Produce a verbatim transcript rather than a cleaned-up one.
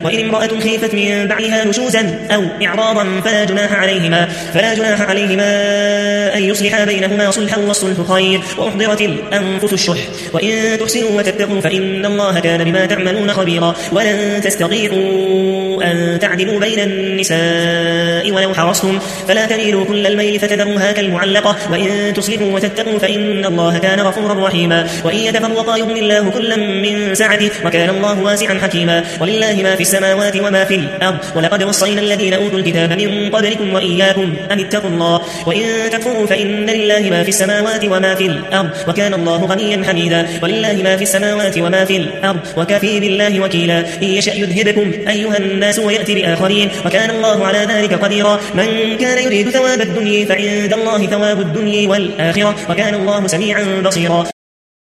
وإن امرأة خيفت من بعدها نشوزا أو إعراضا فلا جناح عليهما فلا جناح عليهما أن يصلحا بينهما صلحا والصلح خير وأحضرت الأنفس الشح وإن تحسنوا وتتقوا فإن الله كان بما تعملون خبيرا ولن تستطيعوا أن تعدلوا بين النساء ولو حرصتم فلا تميلوا كل الميل فتذروها كالمعلقة وإن تصلحوا وتتقوا فإن الله كان غفورا رحيما وإن يتفرقا يغن الله كلا من سعته وكان الله واسعا حكيما ولله ما في السماوات وما في الأرض ولقد وصينا الذين أوتوا الكتاب من قبلكم وإياكم أن اتقوا الله وإن تكفروا فإن لله ما في السماوات وما في الأرض وكان الله غنيا حميدا ولله ما في السماوات وما في الأرض وكفى بالله وكيلا إن يشأ يذهبكم أيها الناس ويأتي بآخرين وكان الله على ذلك قديرا من كان يريد ثواب الدنيا فعند الله ثواب الدنيا والآخرة وكان الله سميعا بصيرا.